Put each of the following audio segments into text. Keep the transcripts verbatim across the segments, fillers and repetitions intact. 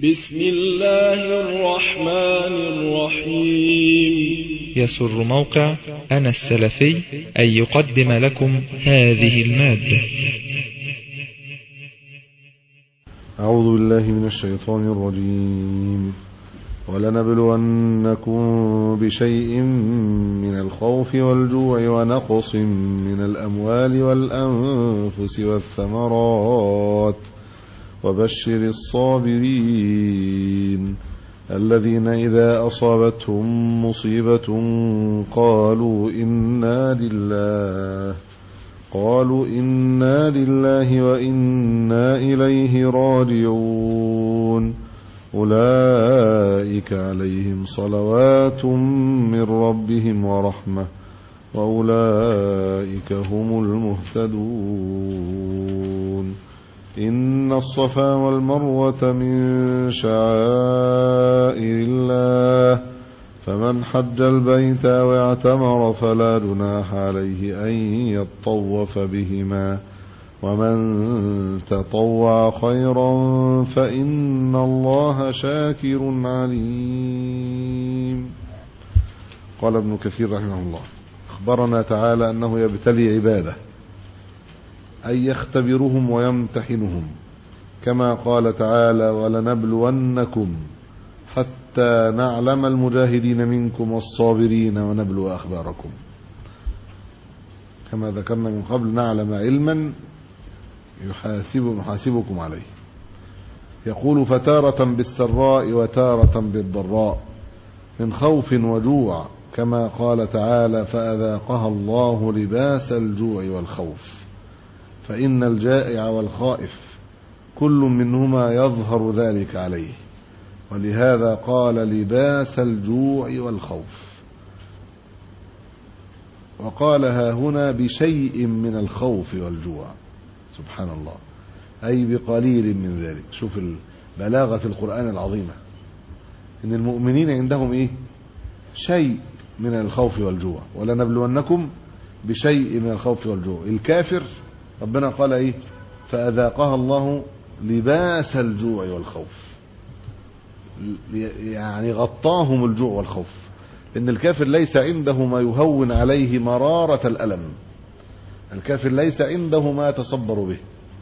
بسم الله الرحمن الرحيم. يسر موقع أنا السلفي أن يقدم لكم هذه المادة. أعوذ بالله من الشيطان الرجيم. ولنبلونكم بشيء من الخوف والجوع ونقص من الأموال والأنفس والثمرات وبشر الصابرين الذين إذا أصابتهم مصيبة قالوا إنا لله قالوا إنا لله وإنا إليه راجعون أولئك عليهم صلوات من ربهم ورحمة وأولئك هم المهتدون. إن الصفا والمروة من شعائر الله فمن حج البيت أو اعتمر فلا جناح عليه أن يطوف بهما ومن تطوع خيرا فإن الله شاكر عليم. قال ابن كثير رحمه الله: أخبرنا تعالى أنه يبتلي عباده أي يختبرهم ويمتحنهم، كما قال تعالى: ولنبلونكم حتى نعلم المجاهدين منكم والصابرين ونبلو أخباركم. كما ذكرنا من قبل، نعلم علما يحاسب يحاسبكم عليه. يقول: فتارة بالسراء وتارة بالضراء، من خوف وجوع، كما قال تعالى: فأذاقها الله لباس الجوع والخوف، فإن الجائع والخائف كل منهما يظهر ذلك عليه، ولهذا قال لباس الجوع والخوف. وقالها هنا بشيء من الخوف والجوع، سبحان الله، أي بقليل من ذلك. شوف بلاغة القرآن العظيمة، إن المؤمنين عندهم إيه؟ شيء من الخوف والجوع. ولنبلونكم بشيء من الخوف والجوع. الكافر ربنا قال إيه؟ فأذاقها الله لباس الجوع والخوف، يعني غطاهم الجوع والخوف، إن الكافر ليس عنده ما يهون عليه مرارة الألم. الكافر ليس عنده ما يتصبر به.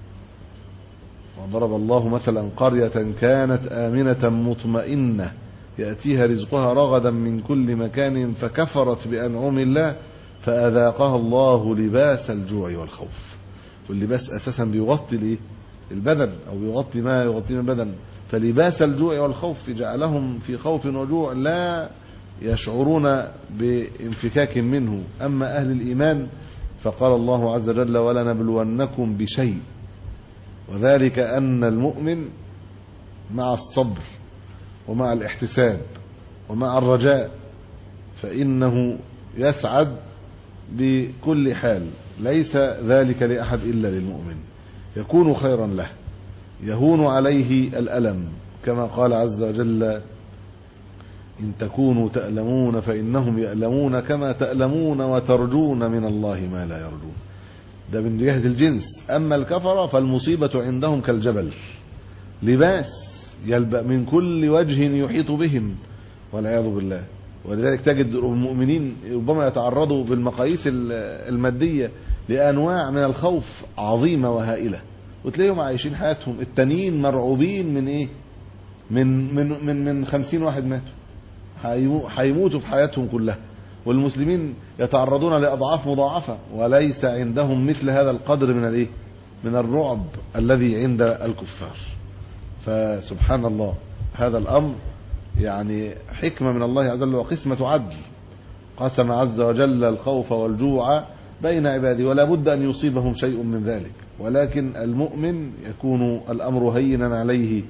وضرب الله مثلا قرية كانت آمنة مطمئنة يأتيها رزقها رغدا من كل مكان فكفرت بأنعم الله فأذاقها الله لباس الجوع والخوف. واللباس أساسا بيغطي البدن، أو بيغطي ما يغطي من البدن، فلباس الجوع والخوف جعلهم في خوف وجوع لا يشعرون بانفكاك منه. أما أهل الإيمان فقال الله عز وجل: ولنبلونكم بشيء، وذلك أن المؤمن مع الصبر ومع الاحتساب ومع الرجاء فإنه يسعد بكل حال. ليس ذلك لأحد إلا للمؤمن، يكون خيرا له، يهون عليه الألم، كما قال عز وجل: إن تكونوا تألمون فإنهم يألمون كما تألمون وترجون من الله ما لا يرجون. ده من جهة الجنس. أما الكفرة فالمصيبة عندهم كالجبل، لباس يلبأ من كل وجه يحيط بهم والعياذ بالله. ولذلك تجد المؤمنين ربما يتعرضوا بالمقاييس المادية لأنواع من الخوف عظيمة وهائلة، وتلاقيهم عايشين حياتهم. التانيين مرعوبين من إيه؟ من من من من خمسين واحد ماتوا، هيموتوا في حياتهم كلها. والمسلمين يتعرضون لأضعاف مضاعفة وليس عندهم مثل هذا القدر من الإيه؟ من الرعب الذي عند الكفار. فسبحان الله، هذا الأمر يعني حكمة من الله عز وجل وقسمة عدل. قسم عز وجل الخوف والجوع بين عباده، ولا بد أن يصيبهم شيء من ذلك، ولكن المؤمن يكون الأمر هينا عليه.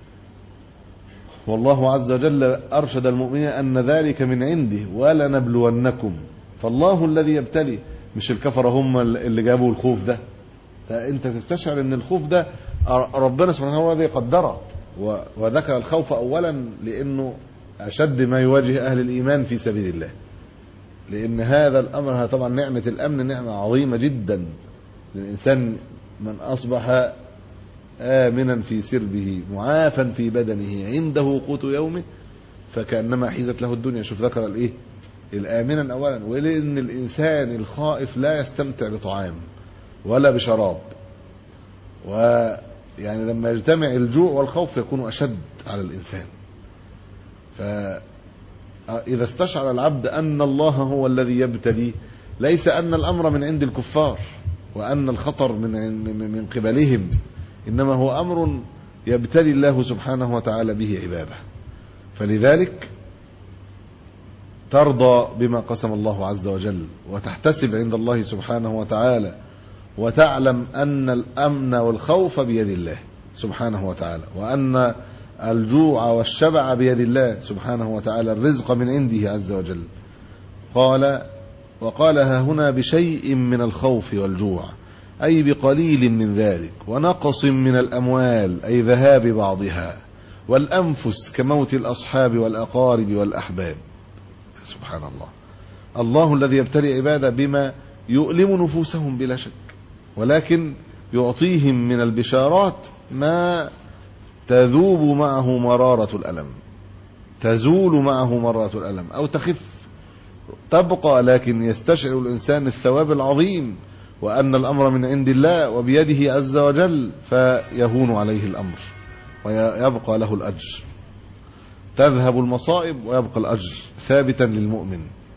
والله عز وجل أرشد المؤمنين أن ذلك من عنده. ولنبلونكم، فالله الذي يبتلي، مش الكفر هم اللي جابوا الخوف ده. فأنت تستشعر أن الخوف ده ربنا سبحانه وتعالى قدره، وذكر الخوف أولا لأنه أشد ما يواجه أهل الإيمان في سبيل الله، لأن هذا الأمر طبعا نعمة الأمن نعمة عظيمة جدا للإنسان. من أصبح آمنا في سربه معافا في بدنه عنده قوت يومه فكأنما حيزت له الدنيا. شوف ذكر الايه الآمنا أولا، ولأن الإنسان الخائف لا يستمتع بطعام ولا بشراب، ويعني لما يجتمع الجوع والخوف يكون أشد على الإنسان. فإذا استشعر العبد أن الله هو الذي يبتلي، ليس أن الأمر من عند الكفار وأن الخطر من من قبلهم، إنما هو أمر يبتلي الله سبحانه وتعالى به عباده. فلذلك ترضى بما قسم الله عز وجل وتحتسب عند الله سبحانه وتعالى، وتعلم أن الأمن والخوف بيد الله سبحانه وتعالى، وأن الجوع والشبع بيد الله سبحانه وتعالى، الرزق من عنده عز وجل. قال وقالها هنا بشيء من الخوف والجوع، أي بقليل من ذلك، ونقص من الأموال أي ذهاب بعضها، والأنفس كموت الأصحاب والأقارب والأحباب. سبحان الله، الله الذي يبتلي عباده بما يؤلم نفوسهم بلا شك، ولكن يعطيهم من البشارات ما تذوب معه مرارة الألم، تزول معه مرارة الألم أو تخف تبقى، لكن يستشعر الإنسان الثواب العظيم وأن الأمر من عند الله وبيده عز وجل، فيهون عليه الأمر ويبقى له الأجر. تذهب المصائب ويبقى الأجر ثابتا للمؤمن.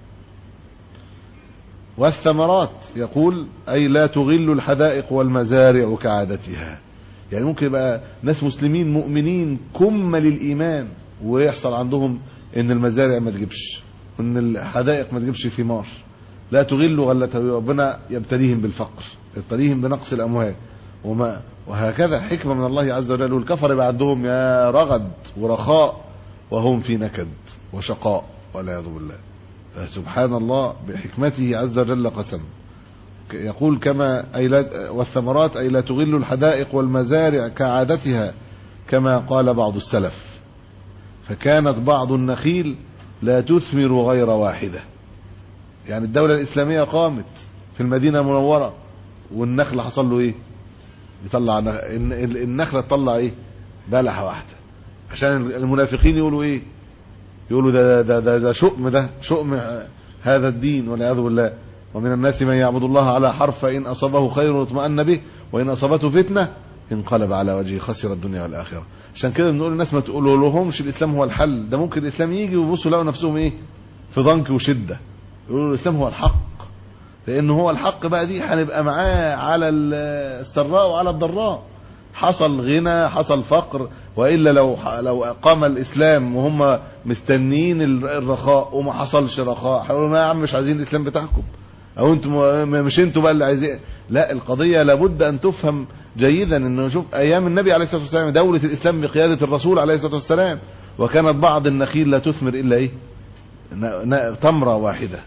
والثمرات يقول أي لا تغل الحدائق والمزارع كعادتها. يعني ممكن يبقى ناس مسلمين مؤمنين كم للإيمان ويحصل عندهم إن المزارع ما تجيبش وإن الحدائق ما تجيبش ثمار، لا تغل غلتها، ربنا يبتليهم بالفقر، يبتليهم بنقص الأموال وما وهكذا حكمة من الله عز وجل. والكفر يبقى عندهم يا رغد ورخاء وهم في نكد وشقاء والعياذ بالله. سبحان الله بحكمته عز وجل قسم. يقول كما أي لا والثمرات أي لا تغل الحدائق والمزارع كعادتها، كما قال بعض السلف، فكانت بعض النخيل لا تثمر غير واحدة. يعني الدولة الإسلامية قامت في المدينة المنورة والنخل حصل له إيه؟ يطلع النخلة تطلع إيه؟ بلحة واحدة، عشان المنافقين يقولوا إيه؟ يقولوا ده ده ده, ده شؤم، ده شؤم هذا الدين والعياذ بالله. ومن الناس من يعبد الله على حرف، فإن أصابه خير اطمأن به وإن أصابته فتنة انقلب على وجهه خسر الدنيا والآخرة. عشان كده بنقول للناس ما تقولوا لهمش الإسلام هو الحل، ده ممكن الإسلام يجي ويبصوا يلاقوا نفسهم إيه؟ في ضنك وشدة، يقولوا الإسلام هو الحق، لأنه هو الحق بقى دي هنبقى معاه على السراء وعلى الضراء، حصل غنى حصل فقر، وإلا لو لو قام الإسلام وهم مستنين الرخاء وما حصلش رخاء هيقولوا ما يا عم مش عايزين الإسلام بتاعكم، أو أنتم مش أنتم بقى اللي عايزين. لا، القضية لابد أن تفهم جيدا. إنه نشوف أيام النبي عليه الصلاة والسلام دولة الإسلام بقيادة الرسول عليه الصلاة والسلام، وكانت بعض النخيل لا تثمر إلا إيه؟ تمرة واحدة.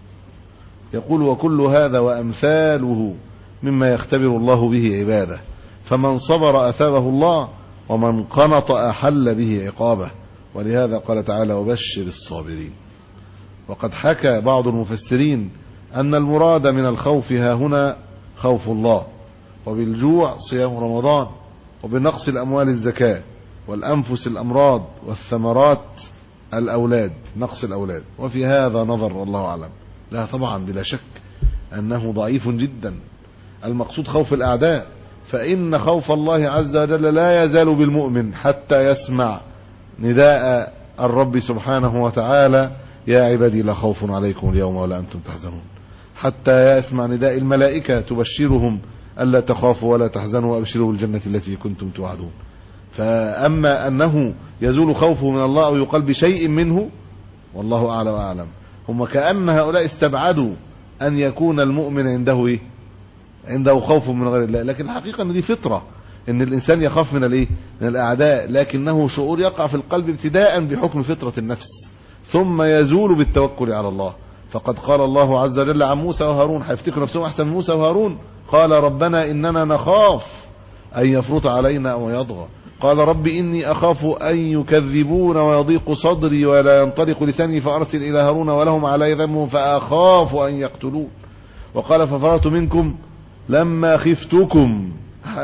يقول وكل هذا وأمثاله مما يختبر الله به عباده، فمن صبر أثابه الله ومن قنط أحل به عقابه. ولهذا قال تعالى وبشر الصابرين. وقد حكى بعض المفسرين أن المراد من الخوف ها هنا خوف الله، وبالجوع صيام رمضان، وبنقص الأموال الزكاة، والأنفس الأمراض، والثمرات الأولاد نقص الأولاد. وفي هذا نظر الله أعلم، لا طبعا بلا شك أنه ضعيف جدا. المقصود خوف الأعداء، فإن خوف الله عز وجل لا يزال بالمؤمن حتى يسمع نداء الرب سبحانه وتعالى يا عبادي لا خوف عليكم اليوم ولا أنتم تحزنون، حتى يسمع نداء الملائكة تبشرهم ألا تخافوا ولا تحزنوا وأبشروا بالجنة التي كنتم توعدون. فأما أنه يزول خوفه من الله أو يقال بشيء منه والله أعلى وأعلم. هم كأن هؤلاء استبعدوا أن يكون المؤمن عنده إيه؟ عنده خوف من غير الله، لكن الحقيقة أن دي فطرة، أن الإنسان يخاف من الإيه؟ من الأعداء، لكنه شعور يقع في القلب ابتداء بحكم فطرة النفس، ثم يزول بالتوكل على الله. فقد قال الله عز وجل عن موسى وهارون، هيفتكروا نفسهم أحسن من موسى وهارون، قال ربنا إننا نخاف أن يفرط علينا أو يطغى، قال رب إني أخاف أن يكذبون ويضيق صدري ولا ينطلق لساني فأرسل إلى هارون ولهم علي ذنب فأخاف أن يقتلون، وقال ففررت منكم لما خفتكم.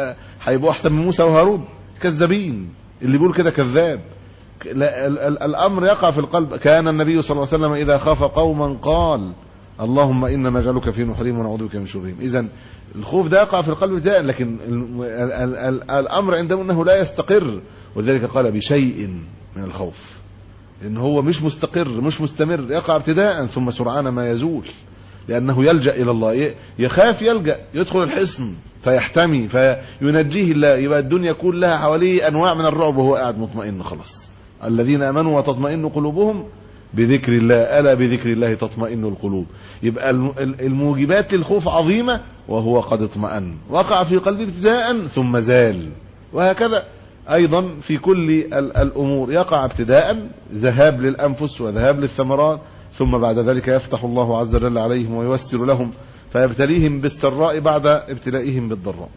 هيبقوا احسن من موسى وهارون؟ كذابين، اللي بيقول كده كذاب. الامر يقع في القلب. كان النبي صلى الله عليه وسلم اذا خاف قوما قال اللهم انا نجعلك في نحورهم ونعوذ بك من شرهم. اذا الخوف ده يقع في القلب ابتداء، لكن الامر عنده انه لا يستقر، ولذلك قال بشيء من الخوف، ان هو مش مستقر مش مستمر، يقع ابتداء ثم سرعان ما يزول، لانه يلجأ الى الله. يخاف يلجأ، يدخل الحصن فيحتمي فينجيه الله، يبقى الدنيا كلها حواليه انواع من الرعب وهو قاعد مطمئن خلاص. الذين امنوا وتطمئن قلوبهم بذكر الله، الا بذكر الله تطمئن القلوب. يبقى الموجبات للخوف عظيمه وهو قد اطمأن، وقع في قلبه ابتداء ثم زال. وهكذا ايضا في كل الامور، يقع ابتداء ذهاب للانفس وذهاب للثمرات، ثم بعد ذلك يفتح الله عز وجل عليهم وييسر لهم فيبتليهم بالسراء بعد ابتلائهم بالضراء.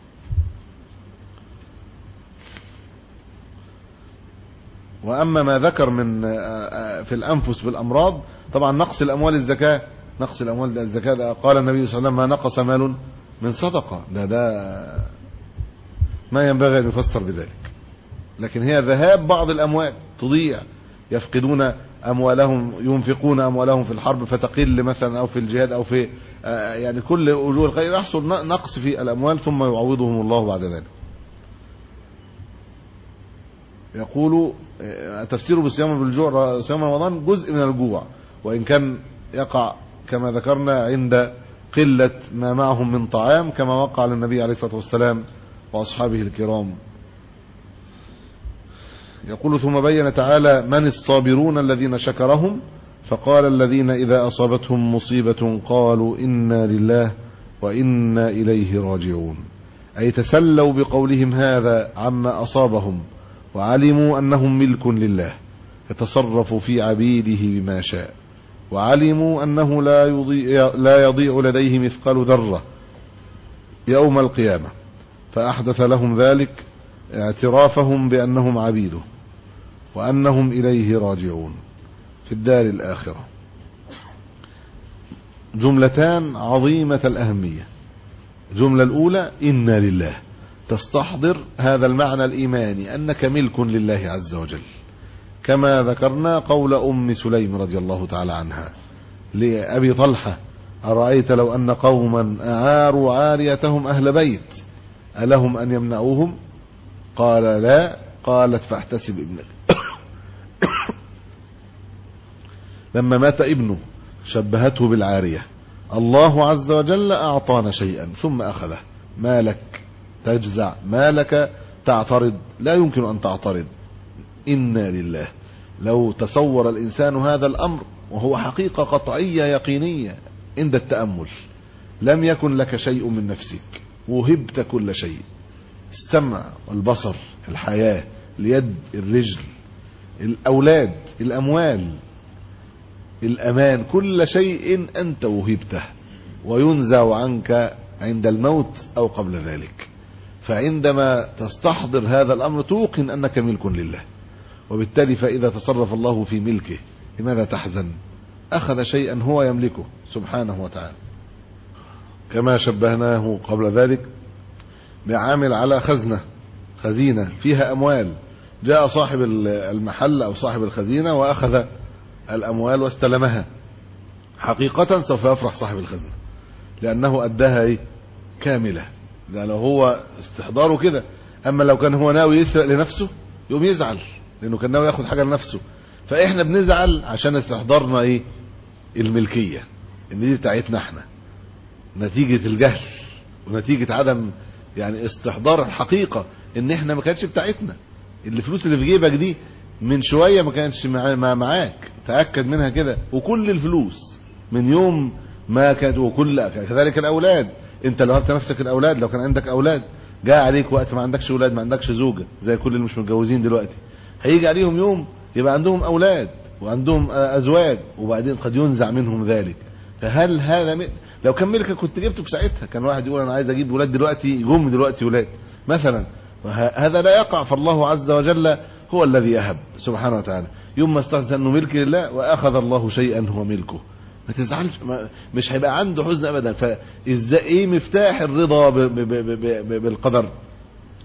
واما ما ذكر من في الانفس بالامراض، طبعا نقص الاموال الزكاه، نقص الاموال الزكاه قال النبي صلى الله عليه وسلم ما نقص مال من صدقه، ده ده ما ينبغي ان يفسر بذلك، لكن هي ذهاب بعض الاموال تضيع، يفقدون اموالهم، ينفقون اموالهم في الحرب فتقل مثلا، او في الجهاد، او في يعني كل وجوه الخير يحصل نقص في الاموال ثم يعوضهم الله بعد ذلك. يقول تفسيره بالصيام بالجوع، صيام رمضان جزء من الجوع، وإن كان يقع كما ذكرنا عند قلة ما معهم من طعام، كما وقع للنبي عليه الصلاة والسلام وأصحابه الكرام. يقول ثم بين تعالى من الصابرون الذين شكرهم، فقال الذين إذا أصابتهم مصيبة قالوا إنا لله وإنا إليه راجعون، أي تسلوا بقولهم هذا عما أصابهم، وعلموا أنهم ملك لله يتصرف في عبيده بما شاء، وعلموا أنه لا يضيع, لا يضيع لديه مثقال ذرة يوم القيامة، فأحدث لهم ذلك اعترافهم بأنهم عبيده وأنهم إليه راجعون في الدار الآخرة. جملتان عظيمة الأهمية. الجملة الأولى إنا لله، تستحضر هذا المعنى الإيماني أنك ملك لله عز وجل، كما ذكرنا قول أم سليم رضي الله تعالى عنها لأبي طلحة أرأيت لو أن قوما أعاروا عاريتهم أهل بيت ألهم أن يمنعوهم؟ قال لا. قالت فاحتسب ابنك. لما مات ابنه شبهته بالعارية، الله عز وجل أعطانا شيئا ثم أخذه، ما لك تجزع، ما لك تعترض؟ لا يمكن أن تعترض. إنا لله. لو تصور الإنسان هذا الأمر وهو حقيقة قطعية يقينية عند التأمل، لم يكن لك شيء من نفسك، وهبت كل شيء، السمع والبصر، الحياة، اليد، الرجل، الأولاد، الأموال، الأمان، كل شيء أنت وهبته وينزع عنك عند الموت أو قبل ذلك. فعندما تستحضر هذا الأمر توقن أنك ملك لله، وبالتالي فإذا تصرف الله في ملكه لماذا تحزن؟ أخذ شيئا هو يملكه سبحانه وتعالى. كما شبهناه قبل ذلك بعامل على خزنة، خزينة فيها أموال، جاء صاحب المحل أو صاحب الخزينة وأخذ الأموال واستلمها، حقيقة سوف يفرح صاحب الخزنة لأنه أداها إيه؟ كاملة، لأنه هو استحضاره كده. أما لو كان هو ناوي يسرق لنفسه يوم يزعل، لأنه كان ناوي ياخد حاجة لنفسه. فإحنا بنزعل عشان استحضرنا إيه؟ الملكية، إن دي بتاعتنا إحنا، نتيجة الجهل ونتيجة عدم يعني استحضار الحقيقة إن إحنا ما كانتش بتاعتنا. الفلوس اللي في جيبك دي من شوية ما كانتش مع معاك، تأكد منها كده. وكل الفلوس من يوم ما كانت، وكل كذلك الأولاد. أنت لو هبت نفسك الأولاد، لو كان عندك أولاد جاء عليك وقت ما عندكش أولاد، ما عندكش زوجة زي كل اللي مش متجوزين دلوقتي، هيجي عليهم يوم يبقى عندهم أولاد وعندهم أزواج، وبعدين قد ينزع منهم ذلك. فهل هذا م... لو كان ملكك كنت جبته في ساعتها. كان واحد يقول أنا عايز أجيب ولاد دلوقتي، يقوم دلوقتي ولاد مثلا، هذا لا يقع. فالله عز وجل هو الذي يهب سبحانه وتعالى. يوم ما استحسن أنه ملك لله وأخذ الله شيئا هو ملكه، ما تزعلش، مش هيبقى عنده حزن أبدا. فإزاي إيه مفتاح الرضا ب ب ب ب بالقدر؟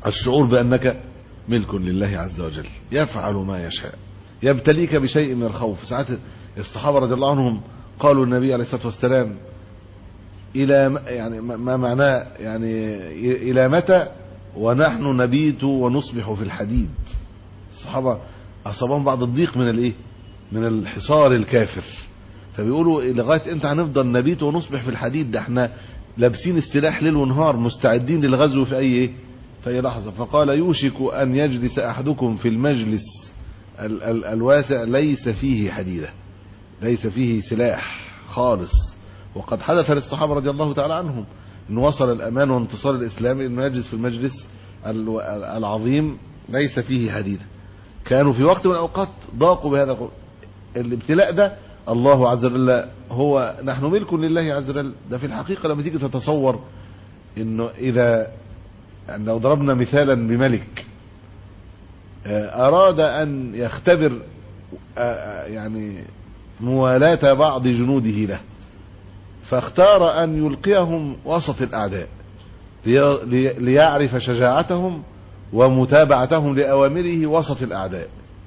الشعور بأنك ملك لله عز وجل يفعل ما يشاء، يبتليك بشيء من الخوف. ساعات الصحابة رضي الله عنهم قالوا النبي عليه الصلاة والسلام إلى يعني ما معناه يعني إلى متى ونحن نبيت ونصبح في الحديد. الصحابة أصابهم بعض الضيق من الإيه؟ من الحصار الكافر، فبيقولوا لغاية إمتى هنفضل نبيت ونصبح في الحديد؟ ده احنا لابسين السلاح ليل ونهار مستعدين للغزو في أي إيه؟ في أي لحظة. فقال يوشك أن يجلس أحدكم في المجلس ال ال الواسع ليس فيه حديدة، ليس فيه سلاح خالص. وقد حدث للصحابة رضي الله تعالى عنهم أن وصل الأمان وانتصار الإسلام أنه يجلس في المجلس العظيم ليس فيه حديدة. كانوا في وقت من الأوقات ضاقوا بهذا الابتلاء ده. الله عز وجل هو نحن ملك لله عز وجل. ده في الحقيقة لما تيجي تتصور أنه إذا لو ضربنا مثالا بملك أراد أن يختبر يعني موالاة بعض جنوده له، فاختار أن يلقيهم وسط الأعداء ليعرف شجاعتهم ومتابعتهم لأوامره وسط الأعداء،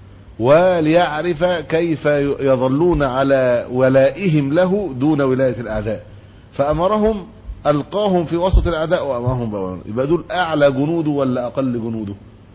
وليعرف كيف يظلون على ولائهم له دون ولاية الأعداء. فأمرهم ألقاهم في وسط الأعداء وأمرهم بأوامره. يبقى دول أعلى جنوده ولا أقل جنوده؟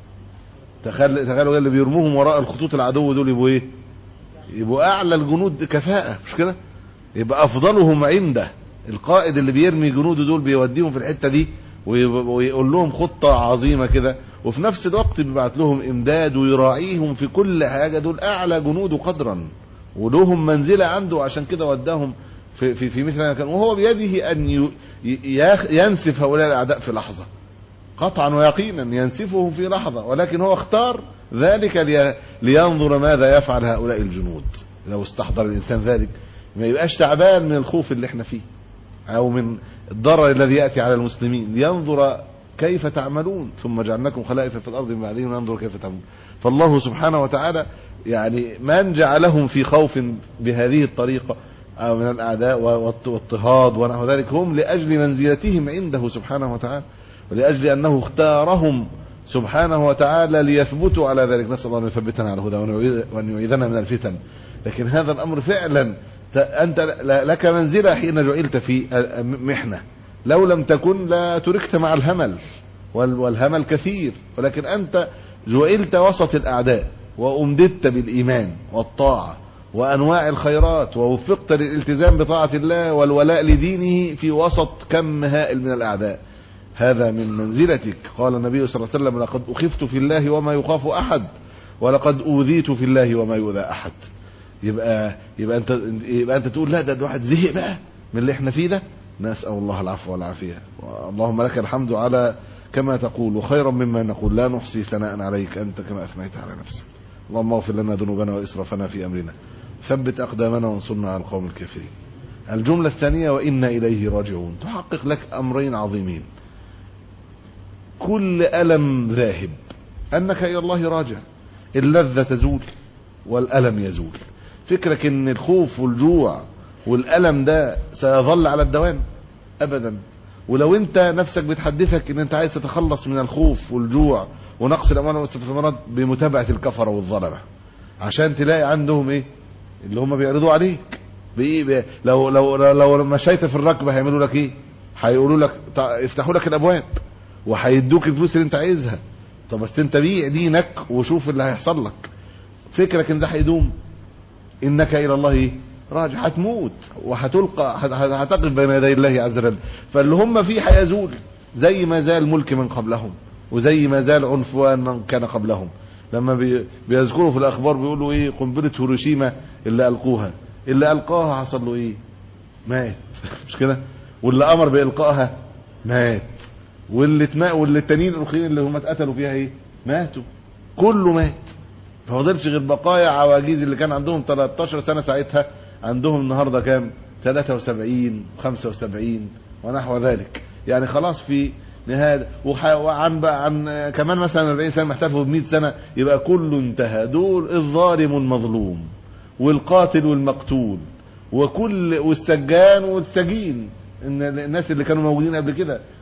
تخيل تخيلوا اللي بيرموهم وراء الخطوط العدو دول يبقوا إيه؟ يبقوا أعلى الجنود كفاءة، مش كده؟ يبقى أفضلهم عنده. القائد اللي بيرمي جنوده دول بيوديهم في الحتة دي ويقول لهم خطة عظيمة كده، وفي نفس الوقت بيبعت لهم إمداد ويراعيهم في كل حاجة. دول أعلى جنوده قدرا ولهم منزلة عنده، عشان كده وداهم في, في, في مثل ما كان. وهو بيده أن ينسف هؤلاء الأعداء في لحظة، قطعا ويقينا ينسفهم في لحظة، ولكن هو اختار ذلك لي لينظر ماذا يفعل هؤلاء الجنود. لو استحضر الإنسان ذلك ما يبقاش تعبان من الخوف اللي احنا فيه أو من الضرر الذي يأتي على المسلمين، لينظر كيف تعملون ثم جعلناكم خلائف في الأرض من بعدهم وننظر كيف تعملون. فالله سبحانه وتعالى يعني من جعلهم في خوف بهذه الطريقة أو من الأعداء واضطهاد ونحو ذلك هم لأجل منزلتهم عنده سبحانه وتعالى، ولأجل أنه اختارهم سبحانه وتعالى ليثبتوا على ذلك. نسأل الله أن يثبتنا على الهدى وأن يعيذنا من الفتن. لكن هذا الأمر فعلا أنت لك منزلة حين جعلت في محنة، لو لم تكن لا تركت مع الهمل، والهمل كثير، ولكن أنت جعلت وسط الأعداء وأمددت بالإيمان والطاعة وأنواع الخيرات، ووفقت للالتزام بطاعة الله والولاء لدينه في وسط كم هائل من الأعداء. هذا من منزلتك. قال النبي صلى الله عليه وسلم لقد أخفت في الله وما يخاف أحد، ولقد أوذيت في الله وما يؤذى أحد. يبقى يبقى أنت يبقى أنت تقول لا ده الواحد زهق بقى من اللي احنا فيه ده. نسأل الله العفو والعافية. اللهم لك الحمد على كما تقول وخيرا مما نقول، لا نحصي ثناء عليك أنت كما أثنيت على نفسك. اللهم اغفر لنا ذنوبنا وإسرافنا في أمرنا، ثبت أقدامنا وانصرنا على القوم الكافرين. الجملة الثانية وإنا إليه راجعون تحقق لك أمرين عظيمين. كل ألم ذاهب، أنك إلى الله راجع. اللذة تزول والألم يزول. فكرك ان الخوف والجوع والألم ده سيظل على الدوام أبدا. ولو انت نفسك بتحدثك ان انت عايز تتخلص من الخوف والجوع ونقص الأموال والاستثمارات بمتابعة الكفرة والظلمة، عشان تلاقي عندهم ايه اللي هم بيعرضوا عليك بايه بي... لو لو لو مشيت في الركب هيعملوا لك ايه؟ هيقولوا لك يفتحوا لك الابواب وهيدوك الفلوس اللي انت عايزها. طب بس انت بيع دينك وشوف اللي هيحصل لك. فكرك ان ده هيدوم؟ انك الى الله راجع. هتموت وهتلقى هتقف بين يدي الله عز وجل. فاللي هم فيه هيزول زي ما زال ملك من قبلهم وزي ما زال عنفوان من كان قبلهم. لما بي بيذكروا في الاخبار بيقولوا ايه؟ قنبله هيروشيما اللي القوها، اللي القاها حصل له ايه؟ مات. مش كده؟ واللي امر بالقائها مات، واللي اتماء واللي التانيين الاخرين اللي هم اتقتلوا فيها ايه؟ ماتوا. كله مات. ففضلش غير بقايا عواجيز اللي كان عندهم ثلاثة عشر سنة ساعتها، عندهم النهارده كام؟ ثلاثة وسبعين خمسة وسبعين ونحو ذلك. يعني خلاص في نهاية. وعن بقى عن كمان مثلا أربعين سنة محتفوا بمئة سنة يبقى كله انتهى. دول الظالم المظلوم والقاتل والمقتول وكل والسجان والسجين، ان الناس اللي كانوا موجودين قبل كده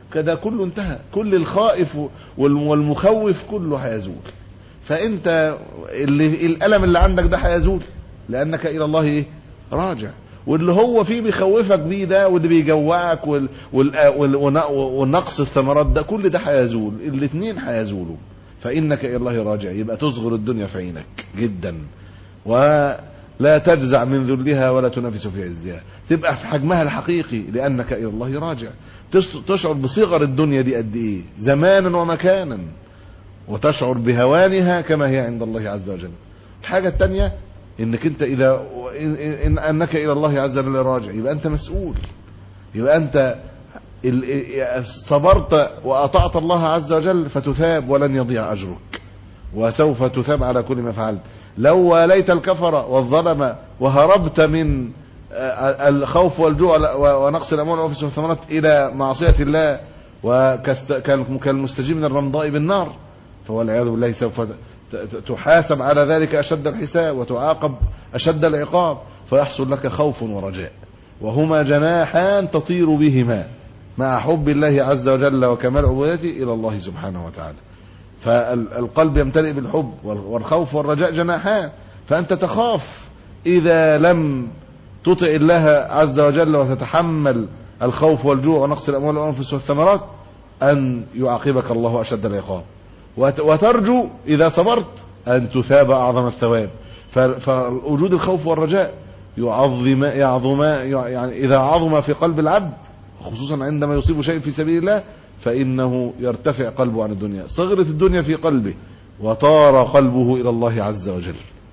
كده كله انتهى، كل الخائف والمخوف كله هيزول. فانت اللي الالم اللي عندك ده هيزول لانك الى الله ايه راجع، واللي هو فيه بيخوفك بيه ده واللي بيجوعك وال... وال... والنقص الثمرات ده كل ده هيزول، الاثنين هيزولوا. فانك الى الله راجع، يبقى تصغر الدنيا في عينك جدا ولا تجزع من ذلها ولا تنافس في عزها، تبقى في حجمها الحقيقي لانك الى الله راجع. تشعر بصغر الدنيا دي قد ايه زمانا ومكانا، وتشعر بهوانها كما هي عند الله عز وجل. الحاجة الثانية انك انت اذا إن انك الى الله عز وجل راجع، يبقى انت مسؤول، يبقى انت صبرت واطعت الله عز وجل فتثاب ولن يضيع اجرك، وسوف تثاب على كل ما فعلت. لو واليت الكفر والظلم وهربت من الخوف والجوع ونقص الاموال والانفس والثمرات الى معصية الله وكالمستجيب من الرمضاء بالنار، فوالعياذ بالله سوف تحاسب على ذلك أشد الحساب وتعاقب أشد العقاب، فيحصل لك خوف ورجاء، وهما جناحان تطير بهما مع حب الله عز وجل وكمال عبودته إلى الله سبحانه وتعالى. فالقلب يمتلئ بالحب، والخوف والرجاء جناحان. فأنت تخاف إذا لم تطع الله عز وجل وتتحمل الخوف والجوع ونقص الأموال والأنفس والثمرات أن يعاقبك الله أشد العقاب، وترجو إذا صبرت أن تثاب أعظم الثواب. فوجود الخوف والرجاء يعظم يعظم يعني إذا عظم في قلب العبد، خصوصا عندما يصيب شيء في سبيل الله، فإنه يرتفع قلبه عن الدنيا. صغرت الدنيا في قلبه وطار قلبه إلى الله عز وجل.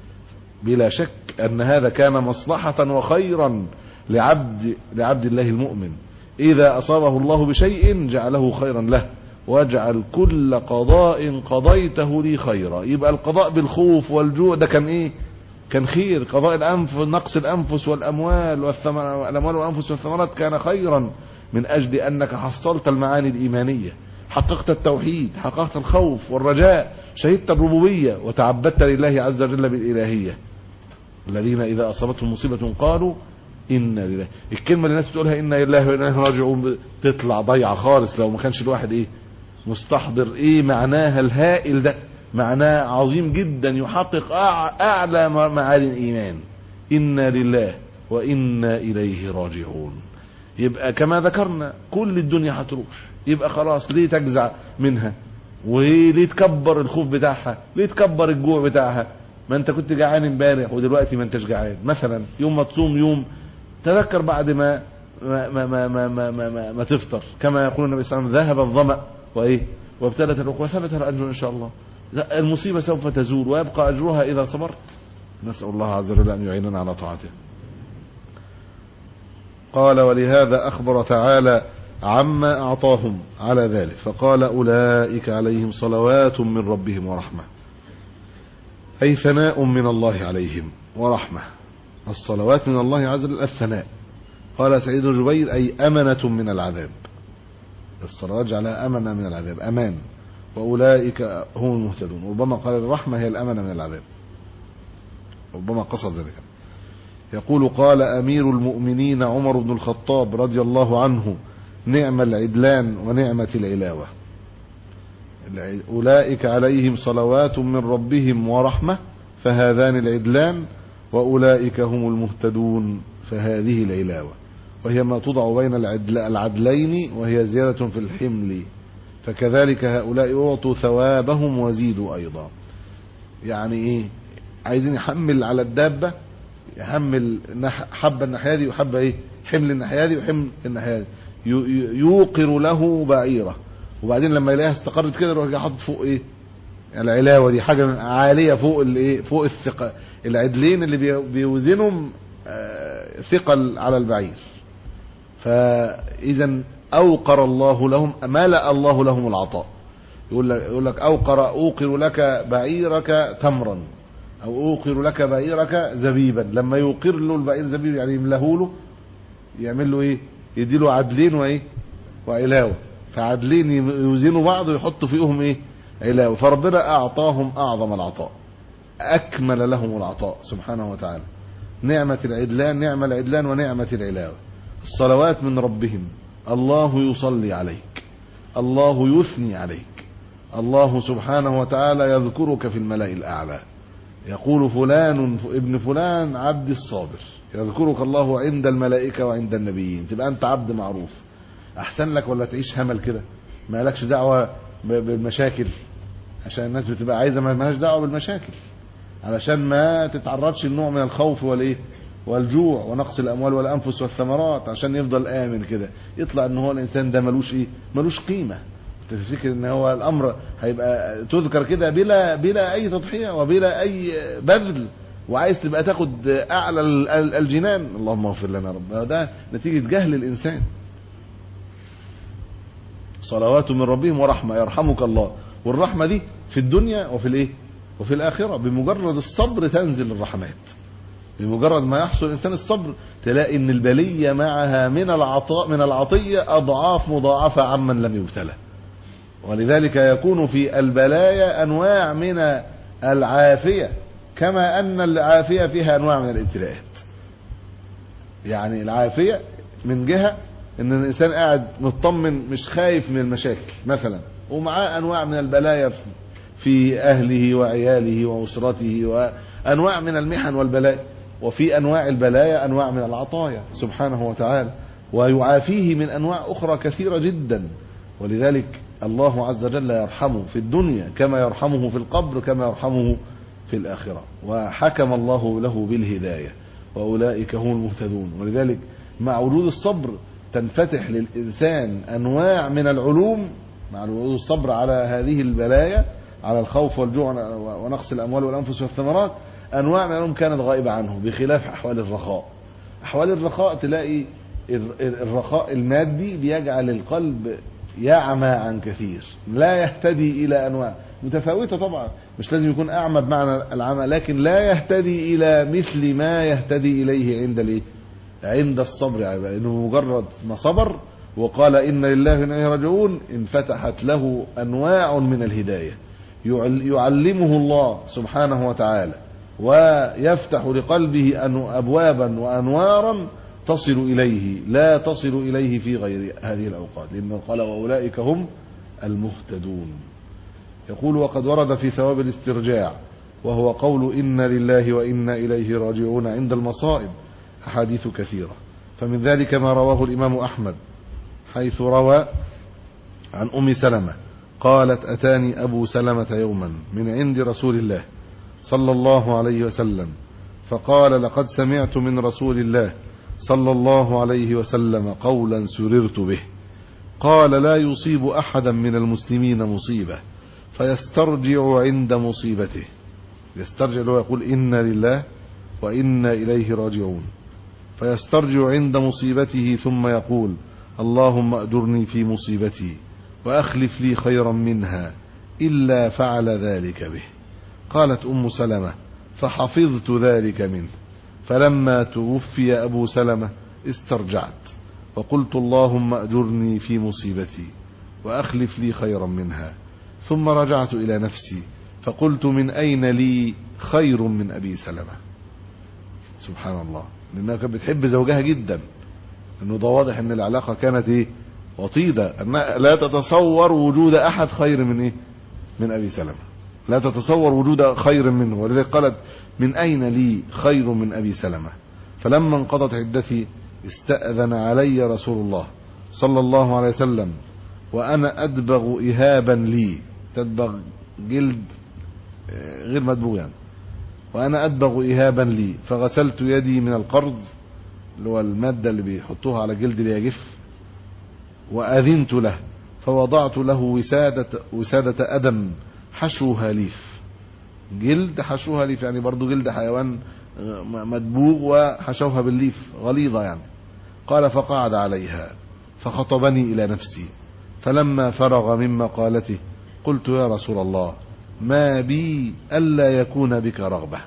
بلا شك أن هذا كان مصلحة وخيرا لعبد لعبد الله المؤمن. إذا أصابه الله بشيء جعله خيرا له، واجعل كل قضاء قضيته لي خيرا. يبقى القضاء بالخوف والجوع ده كان ايه؟ كان خير. قضاء الانف نقص الانفس والاموال والثمر الاموال والانفس والثمرات كان خيرا، من اجل انك حصلت المعاني الايمانيه، حققت التوحيد، حققت الخوف والرجاء، شهدت الربوبيه وتعبدت لله عز وجل بالالهيه. الذين اذا اصابتهم مصيبه قالوا إنا لله. الكلمه اللي الناس بتقولها إنا لله وإنا إليه راجعون تطلع ضيعه خالص لو ما كانش الواحد ايه مستحضر ايه معناها الهائل ده. معناه عظيم جدا يحقق اعلى معاني الايمان. انا لله وانا اليه راجعون. يبقى كما ذكرنا كل الدنيا هتروح، يبقى خلاص ليه تجزع منها؟ وليه تكبر الخوف بتاعها؟ ليه تكبر الجوع بتاعها؟ ما انت كنت جعان امبارح ودلوقتي ما انتش جعان. مثلا يوم ما تصوم يوم تذكر بعد ما ما ما ما ما, ما, ما, ما, ما تفطر، كما يقول النبي صلى الله عليه وسلم ذهب الظمأ وايه وابتلت العقوبة وثبت الاجر ان شاء الله. المصيبة سوف تزول ويبقى اجرها اذا صبرت. نسأل الله عز وجل ان يعيننا على طاعته. قال ولهذا اخبر تعالى عما اعطاهم على ذلك فقال اولئك عليهم صلوات من ربهم ورحمة، اي ثناء من الله عليهم ورحمة. الصلوات من الله عز وجل الثناء. قال سعيد بن جبير اي امنة من العذاب. الصلوات جعلها امنة من العذاب، امان. واولئك هم المهتدون. ربما قال الرحمة هي الامنة من العذاب، ربما قصد ذلك. يقول قال امير المؤمنين عمر بن الخطاب رضي الله عنه نعم العدلان ونعمة العلاوة. اولئك عليهم صلوات من ربهم ورحمة فهذان العدلان، واولئك هم المهتدون فهذه العلاوة، وهي ما توضع بين العدلين وهي زيادة في الحمل، فكذلك هؤلاء أعطوا ثوابهم وزيدوا أيضا. يعني إيه؟ عايزين يحمل على الدابة، يحمل حبة الناحية دي وحبة إيه؟ حمل الناحية دي وحمل الناحية دي، يوقر له بعيرة، وبعدين لما يلاقيها استقرت كده يروح يحط فوق إيه؟ العلاوة دي حاجة عالية فوق الإيه؟ فوق الثقة. العدلين اللي بيوزنهم ثقل على البعير. فإذا أوقر الله لهم، ملأ الله لهم العطاء. يقول لك يقول لك أوقر أوقر لك بعيرك تمرا، أو أوقر لك بعيرك زبيبا. لما يوقر له البعير زبيب يعني يملاه له، يعمل له إيه؟ يدي له عدلين وإيه؟ وعلاوة. فعدلين يوزنوا بعض ويحطوا فيهم إيه؟ علاوة. فربنا أعطاهم أعظم العطاء، أكمل لهم العطاء سبحانه وتعالى. نعمة العدلان، نعمة العدلان ونعمة العلاوة. الصلوات من ربهم، الله يصلي عليك. الله يثني عليك، الله سبحانه وتعالى يذكرك في الملأ الأعلى، يقول فلان ابن فلان عبد الصابر، يذكرك الله عند الملائكة وعند النبيين، تبقى أنت عبد معروف. أحسن لك ولا تعيش همل كده ما لكش دعوة بالمشاكل، عشان الناس بتبقى عايزة ما لهاش دعوة بالمشاكل، علشان ما تتعرضش لنوع من الخوف والإيه والجوع ونقص الأموال والأنفس والثمرات، عشان يفضل آمن كده، يطلع إن هو الإنسان ده ملوش إيه ملوش قيمة. تفكر إن هو الأمر هيبقى تذكر كده بلا بلا أي تضحية وبلا أي بذل، وعايز تبقى تاخد أعلى الجنان. اللهم اغفر لنا رب، ده نتيجة جهل الإنسان. صلوات من ربهم ورحمة، يرحمك الله، والرحمة دي في الدنيا وفي الإيه وفي الآخرة. بمجرد الصبر تنزل الرحمات، بمجرد ما يحصل الإنسان الصبر تلاقي إن البلية معها من العطاء من العطية أضعاف مضاعفة عمن لم يبتلى. ولذلك يكون في البلايا أنواع من العافية، كما أن العافية فيها أنواع من الابتلاءات. يعني العافية من جهة إن الإنسان قاعد مطمن مش خايف من المشاكل مثلا، ومعاه أنواع من البلايا في أهله وعياله وأسرته، وأنواع من المحن والبلايا. وفي أنواع البلايا أنواع من العطايا سبحانه وتعالى، ويعافيه من أنواع أخرى كثيرة جدا. ولذلك الله عز وجل يرحمه في الدنيا كما يرحمه في القبر كما يرحمه في الآخرة. وحكم الله له بالهداية، وأولئك هم المهتدون. ولذلك مع وجود الصبر تنفتح للإنسان أنواع من العلوم، مع وجود الصبر على هذه البلايا، على الخوف والجوع ونقص الأموال والأنفس والثمرات، أنواع من العلوم كانت غائبة عنه، بخلاف أحوال الرخاء. أحوال الرخاء تلاقي الرخاء المادي بيجعل القلب يعمى عن كثير، لا يهتدي إلى أنواع متفاوتة. طبعا مش لازم يكون أعمى بمعنى العمى، لكن لا يهتدي إلى مثل ما يهتدي إليه عند الإيه؟ عند الصبر، يعني لأنه مجرد ما صبر وقال إن لله وإنا إليه راجعون انفتحت له أنواع من الهداية، يعلمه الله سبحانه وتعالى، ويفتح لقلبه أبوابا وأنوارا تصل إليه لا تصل إليه في غير هذه الأوقات، لأنه قال وأولئك هم المهتدون. يقول وقد ورد في ثواب الاسترجاع، وهو قول إن لله وإنا إليه راجعون عند المصائب، أحاديث كثيرة. فمن ذلك ما رواه الإمام أحمد، حيث روى عن أم سلمة قالت أتاني أبو سلمة يوما من عند رسول الله صلى الله عليه وسلم فقال لقد سمعت من رسول الله صلى الله عليه وسلم قولا سررت به، قال لا يصيب أحدا من المسلمين مصيبة فيسترجع عند مصيبته، يسترجع له يقول إنا لله وإنا إليه راجعون، فيسترجع عند مصيبته ثم يقول اللهم أجرني في مصيبتي وأخلف لي خيرا منها إلا فعل ذلك به. قالت أم سلمة فحفظت ذلك منه، فلما توفي أبو سلمة استرجعت وقلت اللهم أجرني في مصيبتي وأخلف لي خيرا منها، ثم رجعت إلى نفسي فقلت من أين لي خير من أبي سلمة. سبحان الله، لأنها كانت بتحب زوجها جدا، لأنه ده واضح أن العلاقة كانت إيه وطيدة، أنها لا تتصور وجود أحد خير من إيه من أبي سلمة، لا تتصور وجود خير منه. ولذلك قالت من أين لي خير من أبي سلمة. فلما انقضت عدتي استأذن علي رسول الله صلى الله عليه وسلم وأنا أدبغ إهابا لي، تدبغ جلد غير مدبوغ يعني، وأنا أدبغ إهابا لي، فغسلت يدي من القرض اللي هو المادة اللي بيحطوها على جلد ليجف، وأذنت له فوضعت له وسادة, وسادة أدم حشوها ليف، جلد حشوها ليف يعني برضو جلد حيوان مدبوغ وحشوها بالليف غليظة يعني. قال فقعد عليها فخطبني إلى نفسي، فلما فرغ من مقالته قلت يا رسول الله ما بي ألا يكون بك رغبة،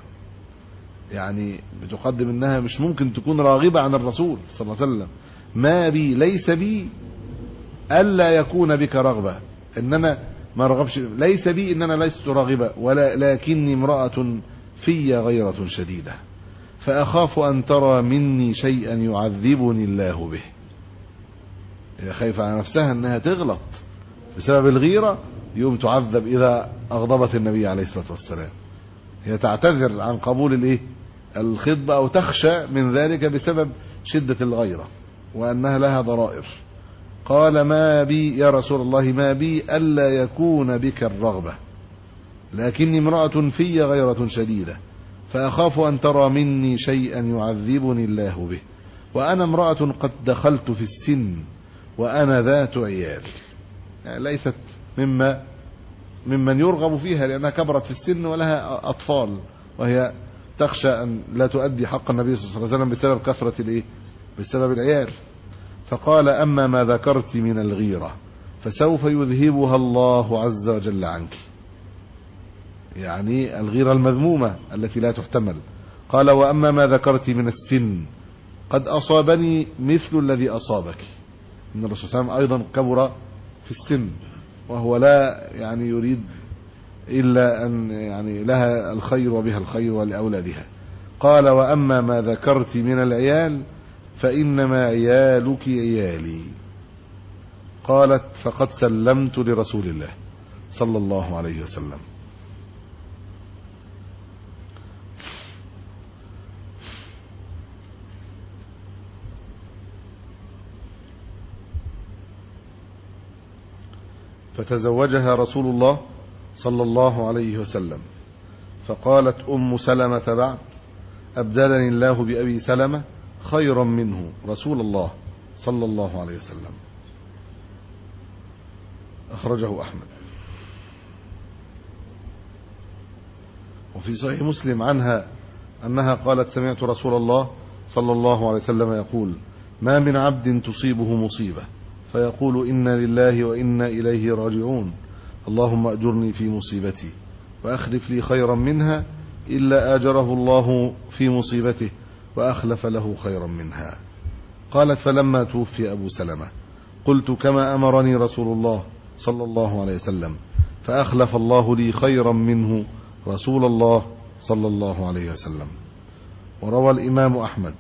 يعني بتقدم انها مش ممكن تكون راغبة عن الرسول صلى الله عليه وسلم، ما بي ليس بي ألا يكون بك رغبة، ان انا ما رغبش، ليس بي ان انا لست راغبة، ولا لكني امرأة في غيرة شديدة فأخاف أن ترى مني شيئا يعذبني الله به. هي خايفة على نفسها انها تغلط بسبب الغيرة يوم تعذب إذا أغضبت النبي عليه الصلاة والسلام. هي تعتذر عن قبول الإيه الخطبة أو تخشى من ذلك بسبب شدة الغيرة وأنها لها ضرائر. قال ما بي يا رسول الله ما بي ألا يكون بك الرغبة لكني امرأة في غيرة شديدة فأخاف أن ترى مني شيئا يعذبني الله به وأنا امرأة قد دخلت في السن وأنا ذات عيال. يعني ليست مما ممن يرغب فيها لأنها كبرت في السن ولها أطفال وهي تخشى أن لا تؤدي حق النبي صلى الله عليه وسلم بسبب كثرة الإيه بسبب العيال. فقال أما ما ذكرت من الغيرة فسوف يذهبها الله عز وجل عنك، يعني الغيرة المذمومة التي لا تحتمل. قال وأما ما ذكرت من السن قد أصابني مثل الذي أصابك. إن الرسول صلى الله عليه وسلم أيضا كبر في السن وهو لا يعني يريد إلا أن يعني لها الخير وبها الخير ولأولادها. قال وأما ما ذكرت من العيال فإنما عيالك عيالي. قالت فقد سلمت لرسول الله صلى الله عليه وسلم. فتزوجها رسول الله صلى الله عليه وسلم. فقالت أم سلمة بعد أبدلني الله بأبي سلمة خيرا منه رسول الله صلى الله عليه وسلم. أخرجه أحمد. وفي صحيح مسلم عنها أنها قالت سمعت رسول الله صلى الله عليه وسلم يقول ما من عبد تصيبه مصيبة فيقول إنا لله وإنا إليه راجعون اللهم أجرني في مصيبتي وأخلف لي خيرا منها إلا آجره الله في مصيبته وأخلف له خيرا منها. قالت فلما توفي أبو سلمة قلت كما أمرني رسول الله صلى الله عليه وسلم فأخلف الله لي خيرا منه رسول الله صلى الله عليه وسلم. وروى الإمام أحمد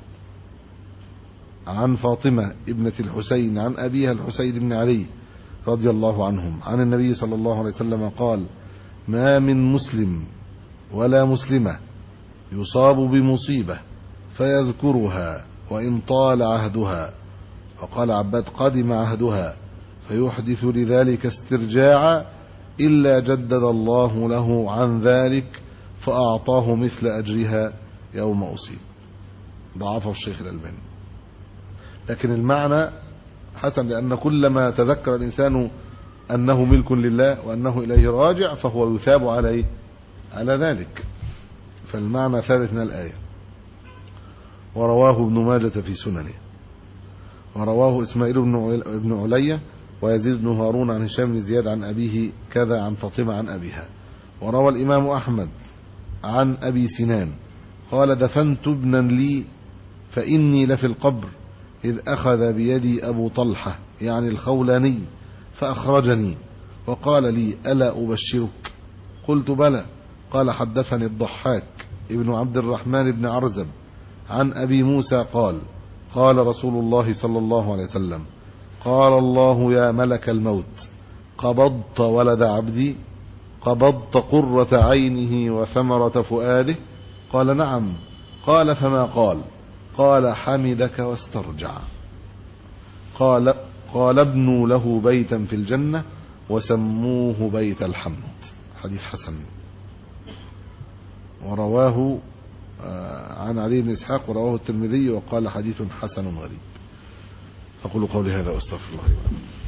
عن فاطمة ابنة الحسين عن أبيها الحسين بن علي رضي الله عنهم عن النبي صلى الله عليه وسلم قال ما من مسلم ولا مسلمة يصاب بمصيبة فيذكرها وإن طال عهدها وقال عباد قدم عهدها فيحدث لذلك استرجاعا إلا جدد الله له عن ذلك فأعطاه مثل أجرها يوم أصيب. ضعفه الشيخ الألباني. لكن المعنى حسن لأن كلما تذكر الإنسان أنه ملك لله وأنه إليه راجع فهو يثاب عليه على ذلك. فالمعنى ثابت من الآية. ورواه ابن ماجة في سننه. ورواه إسماعيل بن علية ويزيد بن هارون عن هشام بن زياد عن أبيه كذا عن فاطمة عن أبيها. وروى الإمام أحمد عن أبي سنان قال دفنت ابنا لي فإني لفي القبر إذ أخذ بيدي أبو طلحة يعني الخولاني فأخرجني وقال لي ألا أبشرك؟ قلت بلى. قال حدثني الضحاك ابن عبد الرحمن بن عرزب عن أبي موسى قال قال رسول الله صلى الله عليه وسلم قال الله يا ملك الموت قبضت ولد عبدي قبضت قرة عينه وثمرة فؤاده؟ قال نعم. قال فما قال؟ قال حمدك واسترجع. قال قال ابنوا له بيتا في الجنة وسموه بيت الحمد. حديث حسن. ورواه عن علي بن إسحاق ورواه الترمذي وقال حديث حسن غريب. أقول قولي هذا وأستغفر الله لي ولكم.